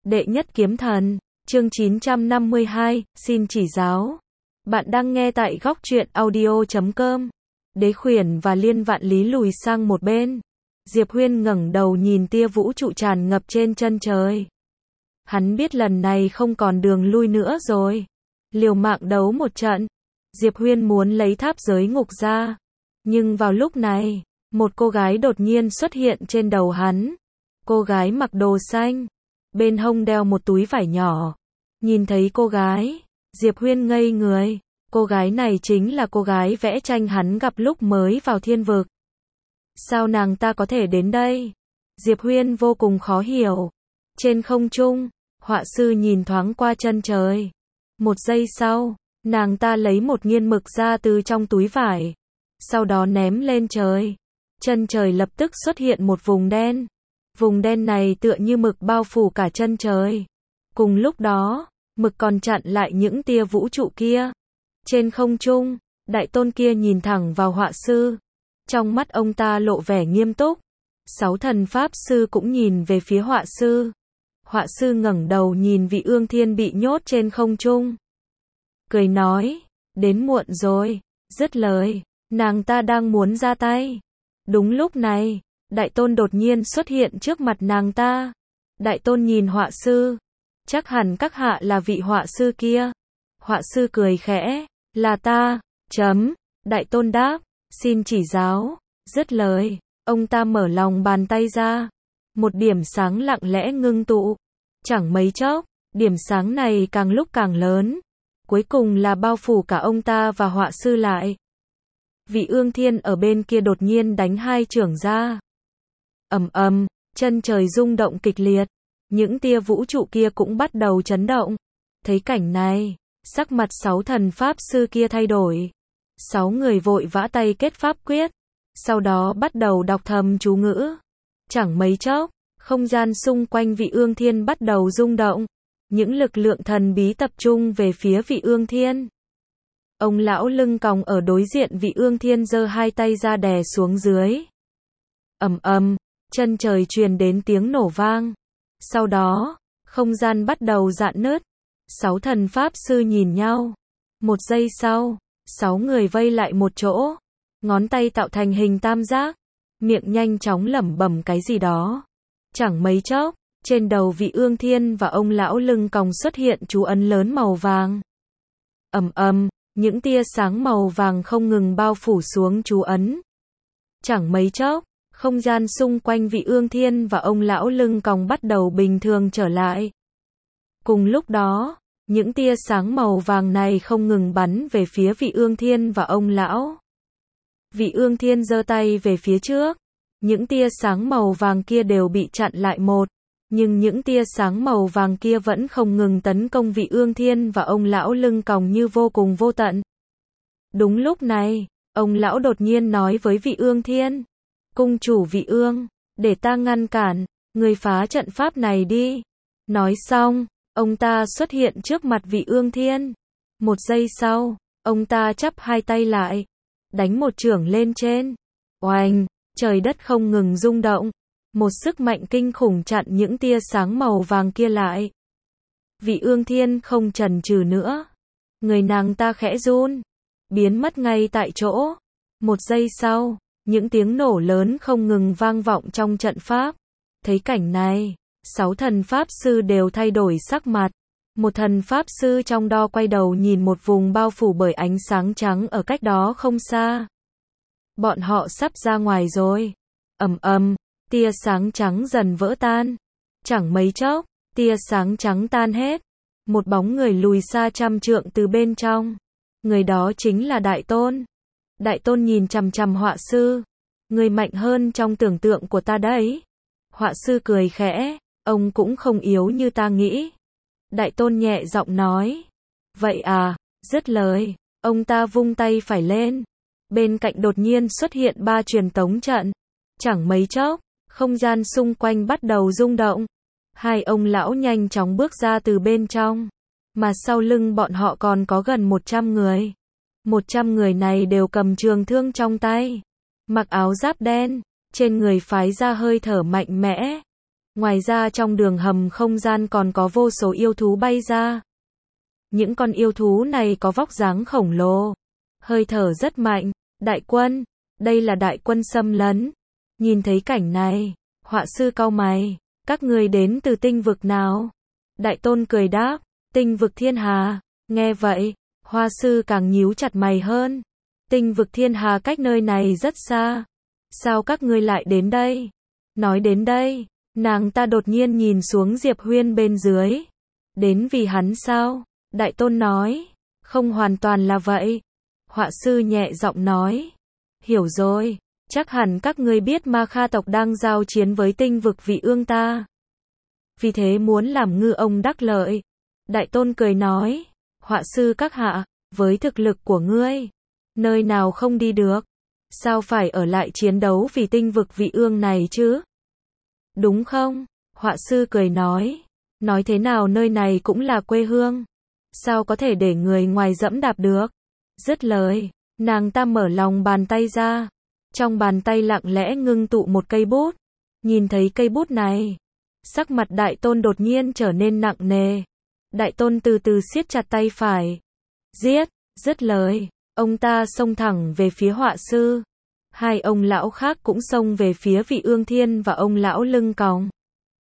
Đệ nhất kiếm thần, chương 952, xin chỉ giáo. Bạn đang nghe tại góc truyện audio.com. Đế Khuyển và Liên Vạn Lý lùi sang một bên. Diệp Huyên ngẩng đầu nhìn tia vũ trụ tràn ngập trên chân trời. Hắn biết lần này không còn đường lui nữa rồi. Liều mạng đấu một trận. Diệp Huyên muốn lấy tháp giới ngục ra. Nhưng vào lúc này, một cô gái đột nhiên xuất hiện trên đầu hắn. Cô gái mặc đồ xanh, bên hông đeo một túi vải nhỏ. Nhìn thấy cô gái, Diệp Huyên ngây người. Cô gái này chính là cô gái vẽ tranh hắn gặp lúc mới vào thiên vực. Sao nàng ta có thể đến đây? Diệp Huyên vô cùng khó hiểu. Trên không trung, họa sư nhìn thoáng qua chân trời. Một giây sau, nàng ta lấy một nghiên mực ra từ trong túi vải. Sau đó ném lên trời. Chân trời lập tức xuất hiện một vùng đen. Vùng đen này tựa như mực bao phủ cả chân trời. Cùng lúc đó, mực còn chặn lại những tia vũ trụ kia. Trên không trung, đại tôn kia nhìn thẳng vào họa sư. Trong mắt ông ta lộ vẻ nghiêm túc. 6 thần pháp sư cũng nhìn về phía họa sư. Họa sư ngẩng đầu nhìn Vị Ương Thiên bị nhốt trên không trung. Cười nói, đến muộn rồi. Dứt lời, nàng ta đang muốn ra tay. Đúng lúc này, đại tôn đột nhiên xuất hiện trước mặt nàng ta. Đại tôn nhìn họa sư. Chắc hẳn các hạ là vị họa sư kia. Họa sư cười khẽ, là ta, chấm. Đại tôn đáp, xin chỉ giáo. Dứt lời, ông ta mở lòng bàn tay ra. Một điểm sáng lặng lẽ ngưng tụ. Chẳng mấy chốc, điểm sáng này càng lúc càng lớn. Cuối cùng là bao phủ cả ông ta và họa sư lại. Vị Ương Thiên ở bên kia đột nhiên đánh hai chưởng ra. Ầm ầm, chân trời rung động kịch liệt. Những tia vũ trụ kia cũng bắt đầu chấn động. Thấy cảnh này, sắc mặt 6 thần pháp sư kia thay đổi. 6 người vội vã tay kết pháp quyết. Sau đó bắt đầu đọc thầm chú ngữ. Chẳng mấy chốc, không gian xung quanh Vị Ương Thiên bắt đầu rung động. Những lực lượng thần bí tập trung về phía Vị Ương Thiên. Ông lão lưng còng ở đối diện Vị Ương Thiên giơ hai tay ra đè xuống dưới. Ầm ầm, chân trời truyền đến tiếng nổ vang. Sau đó, không gian bắt đầu rạn nứt. 6 thần pháp sư nhìn nhau. Một giây sau, 6 người vây lại một chỗ. Ngón tay tạo thành hình tam giác. Miệng nhanh chóng lẩm bẩm cái gì đó. Chẳng mấy chốc, trên đầu Vị Ương Thiên và ông lão lưng còng xuất hiện chú ấn lớn màu vàng. Ầm ầm, những tia sáng màu vàng không ngừng bao phủ xuống chú ấn. Chẳng mấy chốc, không gian xung quanh Vị Ương Thiên và ông lão lưng còng bắt đầu bình thường trở lại. Cùng lúc đó, những tia sáng màu vàng này không ngừng bắn về phía Vị Ương Thiên và ông lão. Vị Ương Thiên giơ tay về phía trước. Những tia sáng màu vàng kia đều bị chặn lại một. Nhưng những tia sáng màu vàng kia vẫn không ngừng tấn công Vị Ương Thiên và ông lão lưng còng như vô cùng vô tận. Đúng lúc này, ông lão đột nhiên nói với Vị Ương Thiên. Cung chủ Vị Ương, để ta ngăn cản, người phá trận pháp này đi. Nói xong, ông ta xuất hiện trước mặt Vị Ương Thiên. Một giây sau, ông ta chắp hai tay lại, đánh một chưởng lên trên. Oanh, trời đất không ngừng rung động. Một sức mạnh kinh khủng chặn những tia sáng màu vàng kia lại. Vị Ương Thiên không chần chừ nữa. Người nàng ta khẽ run, biến mất ngay tại chỗ. Một giây sau, những tiếng nổ lớn không ngừng vang vọng trong trận pháp. Thấy cảnh này, 6 thần pháp sư đều thay đổi sắc mặt. Một thần pháp sư trong đó quay đầu nhìn một vùng bao phủ bởi ánh sáng trắng ở cách đó không xa. Bọn họ sắp ra ngoài rồi. Ầm ầm, tia sáng trắng dần vỡ tan. Chẳng mấy chốc, tia sáng trắng tan hết. Một bóng người lùi xa trăm trượng từ bên trong. Người đó chính là Đại Tôn. Đại Tôn nhìn chằm chằm họa sư. Người mạnh hơn trong tưởng tượng của ta đấy. Họa sư cười khẽ, ông cũng không yếu như ta nghĩ. Đại Tôn nhẹ giọng nói. Vậy à, dứt lời, ông ta vung tay phải lên. Bên cạnh đột nhiên xuất hiện 3 truyền tống trận. Chẳng mấy chốc, không gian xung quanh bắt đầu rung động. Hai ông lão nhanh chóng bước ra từ bên trong. Mà sau lưng bọn họ còn có gần 100 người. 100 người này đều cầm trường thương trong tay. Mặc áo giáp đen, trên người phái ra hơi thở mạnh mẽ. Ngoài ra trong đường hầm không gian còn có vô số yêu thú bay ra. Những con yêu thú này có vóc dáng khổng lồ, hơi thở rất mạnh. Đại quân, đây là đại quân xâm lấn. Nhìn thấy cảnh này, họa sư cau mày, các người đến từ tinh vực nào? Đại tôn cười đáp, tinh vực thiên hà. Nghe vậy, họa sư càng nhíu chặt mày hơn. Tinh vực thiên hà cách nơi này rất xa. Sao các ngươi lại đến đây? Nói đến đây, nàng ta đột nhiên nhìn xuống Diệp Huyên bên dưới. Đến vì hắn sao? Đại tôn nói, không hoàn toàn là vậy. Họa sư nhẹ giọng nói, hiểu rồi, chắc hẳn các ngươi biết Ma Kha tộc đang giao chiến với tinh vực Vị Ương ta. Vì thế muốn làm ngư ông đắc lợi. Đại tôn cười nói, họa sư các hạ, với thực lực của ngươi, nơi nào không đi được? Sao phải ở lại chiến đấu vì tinh vực Vị Ương này chứ? Đúng không? Họa sư cười nói thế nào nơi này cũng là quê hương. Sao có thể để người ngoài dẫm đạp được? Dứt lời, nàng ta mở lòng bàn tay ra. Trong bàn tay lặng lẽ ngưng tụ một cây bút. Nhìn thấy cây bút này, sắc mặt đại tôn đột nhiên trở nên nặng nề. Đại tôn từ từ siết chặt tay phải. Giết! Dứt lời, ông ta xông thẳng về phía họa sư. Hai ông lão khác cũng xông về phía Vị Ương Thiên và ông lão lưng còng.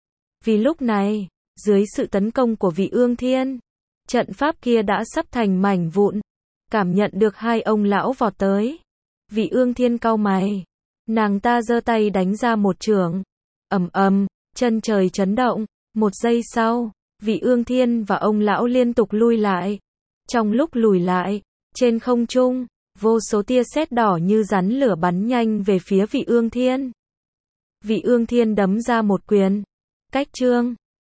Vì lúc này, dưới sự tấn công của Vị Ương Thiên, trận pháp kia đã sắp thành mảnh vụn. Cảm nhận được hai ông lão vọt tới, Vị Ương Thiên cau mày. Nàng ta giơ tay đánh ra một chưởng. Ầm ầm, chân trời chấn động. Một giây sau, Vị Ương Thiên và ông lão liên tục lui lại. Trong lúc lùi lại, trên không trung, vô số tia sét đỏ như rắn lửa bắn nhanh về phía Vị Ương Thiên. Vị Ương Thiên đấm ra một quyền. Cách chương